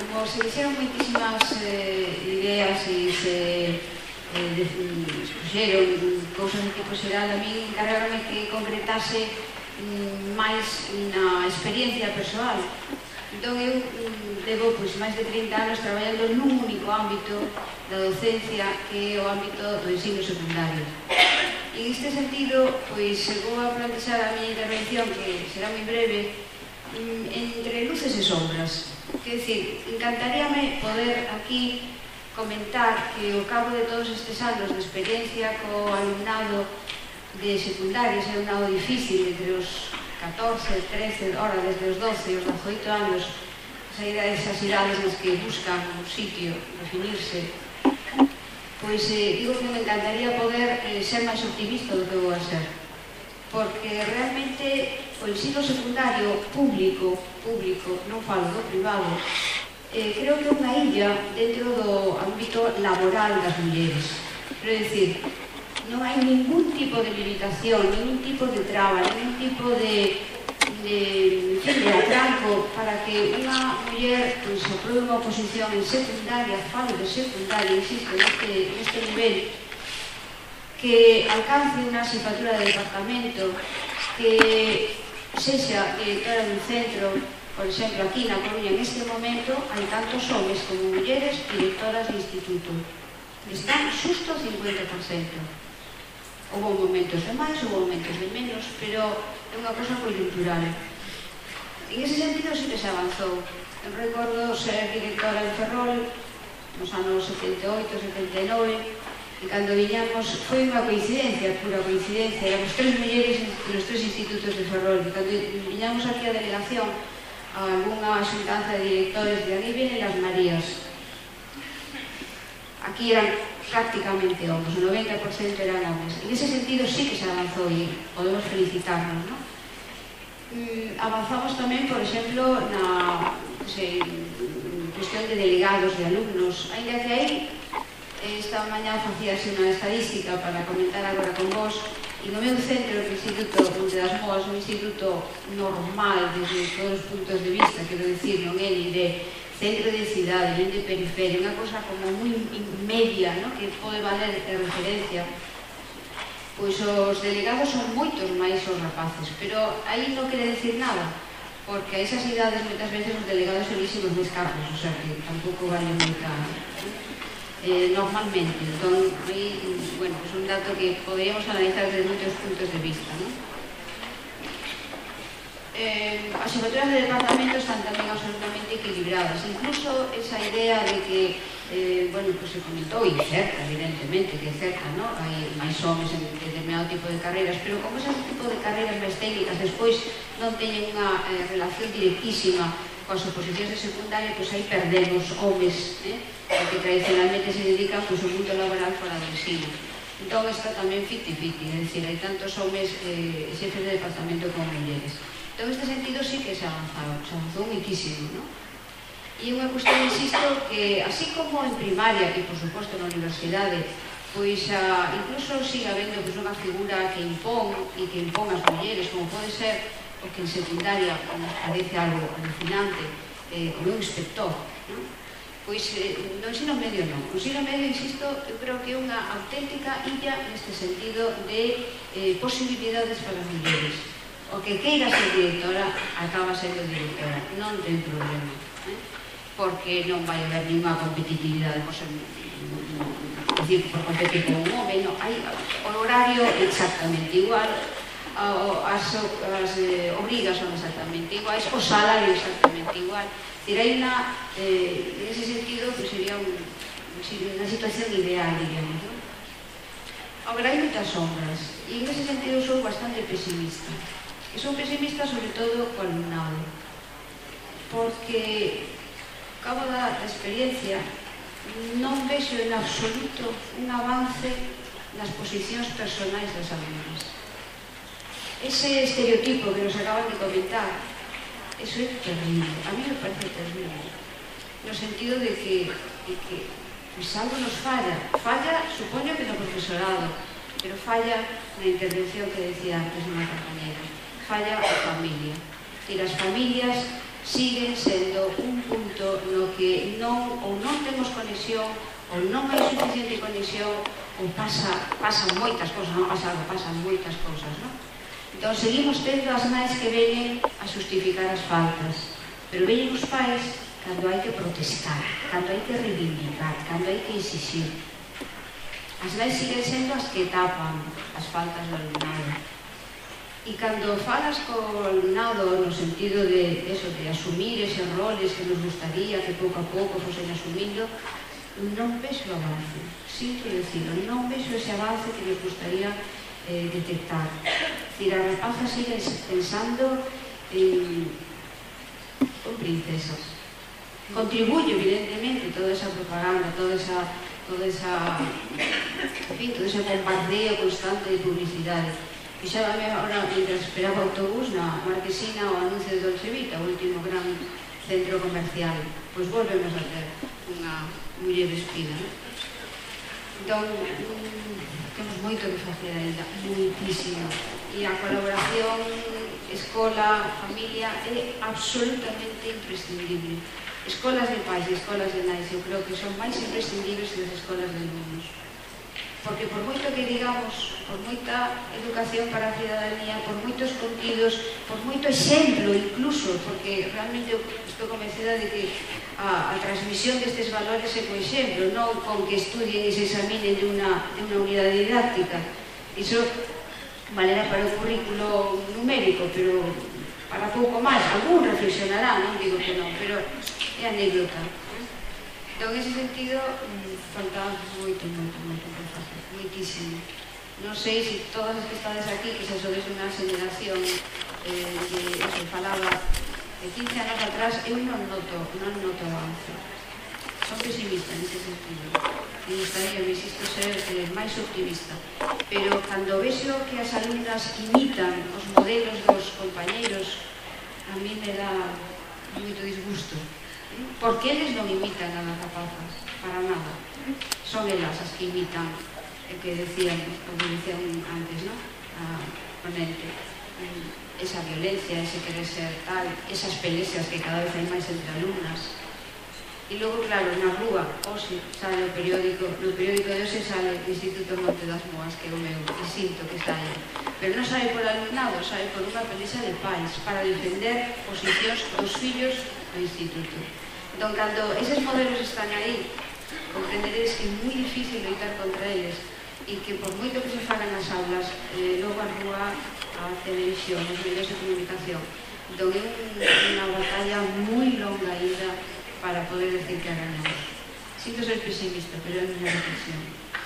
como se dixeron moitísimas ideas e se expuxeron cousas de tipo xeral, a mí encargaronme que concretase máis na experiencia persoal. Entón, eu levo máis de 30 anos traballando nun único ámbito da docencia, que é o ámbito do ensino secundario. E en este sentido, vou a plantexar a miña intervención, que será moi breve, entre luces e sombras. Quer dicir, encantaríame poder aquí comentar que ao cabo de todos estes anos de experiencia co alumnado de secundaria, ese alumnado difícil entre os 14, 13, ahora desde os 12 e os 18 anos, esas idades nas que buscan un sitio, definirse, pois digo que me encantaría poder ser máis optimista do que vou a ser, porque realmente o ensino secundario público, non falo do privado, creo que é unha illa dentro do ámbito laboral das mulleres. Quero dicir, non hai ningún tipo de limitación, ningún tipo de traba, ningún tipo de atranco para que unha muller aprobe unha oposición en secundaria, falo de secundaria, insisto, neste nivel, que alcance unha xefatura de departamento, que sexa directora dun centro. Por exemplo, aquí na Coruña, en este momento, hai tantos homes como mulleres directoras de instituto. Están xusto o 50%. Houve momentos de máis, houve momentos de menos, pero é unha cosa coyuntural. En ese sentido, sí que se avanzou. Eu recordo ser directora en Ferrol nos anos 78, 79, e cando viñamos, foi unha coincidencia, pura coincidencia, éramos 3 mulleres nos 3 institutos de Ferrol, e cando viñamos aquí a delegación, a algunha xuntanza de directores de aquí vienen las Marías. Aquí eran prácticamente homes, o 90% eran homes. En ese sentido sí que se avanzou e podemos felicitarnos, non? Avanzamos tamén, por exemplo, na cuestión de delegados, de alumnos. Ainda que aí, esta mañá facíase unha estadística para comentar agora con vos, e no meu centro, o Instituto Monte das Moas, un instituto normal desde todos os puntos de vista, quero dicir, non é ni de centro de cidade, nen de periferia, unha cosa como moi media, que pode valer de referencia. Pois os delegados son moitos máis os rapaces, pero aí non quere decir nada, porque a esas idades moitas veces os delegados elixen os máis cargos, o sea que tampouco vale moita normalmente. Entón, aí, bueno, é un dato que poderíamos analizar desde moitos puntos de vista, non? As xefaturas de departamento están tamén absolutamente equilibradas, incluso esa idea de que, bueno, pues se comentou, e certa, evidentemente, que é certa, non? Hai máis homes en determinado tipo de carreras, pero como ese tipo de carreras máis técnicas despois non teñen unha relación directísima coas oposicións de secundaria, pois aí perdemos homes, que tradicionalmente se dedican ao mundo laboral fora do ensino. Entón, está tamén 50-50, é dicir, hai tantos homes xefes de departamento como mulleres. Entón, neste sentido, sí que se avanzou muitísimo, non? E unha cuestión, insisto, que así como en primaria, e por suposto na universidade, pois incluso siga habendo unha figura que impón e que impón as mulleres, como pode ser o que en secundaria nos parece algo alucinante, o meu inspector, non? Pois no ensino medio non. O ensino medio, insisto, eu creo que é unha auténtica illa neste sentido de posibilidades para as mulleres. O que queira ser directora acaba sendo directora, non ten problema, porque non vai haber ninguna competitividade por ser, decir, por competir con un home, non, hai o horario exactamente igual, as obrigas son exactamente iguais, o salario exactamente igual. Hai unha, en ese sentido, sería unha situación ideal, diríamos, non? Agora, hai moitas sombras, e en ese sentido sou bastante pesimista. E son pesimista sobre todo co alumnado, porque, ao cabo da experiencia, non vexo en absoluto un avance nas posicións personais das alumnas. Ese estereotipo que nos acaban de comentar, eso é terrible, a mí me parece terrible, no sentido de que algo nos falla, supoño que no profesorado, pero falla na intervención que decía antes unha compañera, falla a familia, e as familias siguen sendo un punto no que non temos conexión, ou non hai suficiente conexión, ou pasan moitas cousas, non pasa algo, pasan moitas cousas, non? Entón, seguimos tendo as nais que veñen a justificar as faltas, pero veñen os pais cando hai que protestar, cando hai que reivindicar, cando hai que exixir. As nais siguen sendo as que tapan as faltas do alumnado. E cando falas co alumnado no sentido de asumir eses roles que nos gustaría que pouco a pouco fosen asumindo, non vexo avance, sinto decirlo, non vexo ese avance que nos gustaría detectar. As rapazas siguen pensando en princesas. Contribuye, evidentemente, toda esa propaganda, todo ese bombardeo constante de publicidade. Fixábame agora, mientras esperaba o autobús, na Marquesina, o anuncio de Dolce Vita, o último gran centro comercial. Pois volvemos a ter unha muller vestida. Entón, temos moito que facer ainda, moitísimo. E a colaboración escola-familia é absolutamente imprescindible. Escolas de pais e escolas de nais, eu creo que son máis imprescindibles que as escolas de alumnos. Porque por moito que digamos, por moita educación para a cidadanía, por moitos contidos, por moito exemplo incluso, porque realmente eu estou convencida de que a transmisión destes valores é co exemplo, non con que estudien e se examinen de unha unidade didáctica. Iso valerá para o currículo numérico, pero para pouco máis. Algún reflexionará, non digo que non, pero é anécdota. Entón, en ese sentido, falta moito por facer, moitísimo. Non sei se todas as que estades aquí, que se sodes unha generación que falaba de 15 anos atrás, eu non noto avance. Son pesimista nese sentido. Me gustaría, me insisto, ser máis optimista. Pero cando vexo que as alumnas imitan os modelos dos compañeiros, a mí me dá moito disgusto. Porque eles non imitan a las rapazas, para nada. Son elas as que imitan o que decían antes, ¿no? A ponente. Esa violencia, ese querer ser tal, esas peleas que cada vez hai máis entre alumnas. E logo, claro, na rúa, hoxe, sale o periódico de hoxe sale o Instituto Monte das Moas, que é o meu, e sinto que está aí. Pero non sale por alumnado, sale por unha pelea de pais, para defender posicións dos fillos do instituto. Entón, cando eses modelos están aí, comprenderedes que é moi difícil loitar contra eles e que por moito que se fagan nas aulas, logo a rúa, a televisión, os medios de comunicación. Entón, é unha batalla moi longa ainda para poder decir que a ganamos. Sinto ser pesimista, pero é a miña reflexión.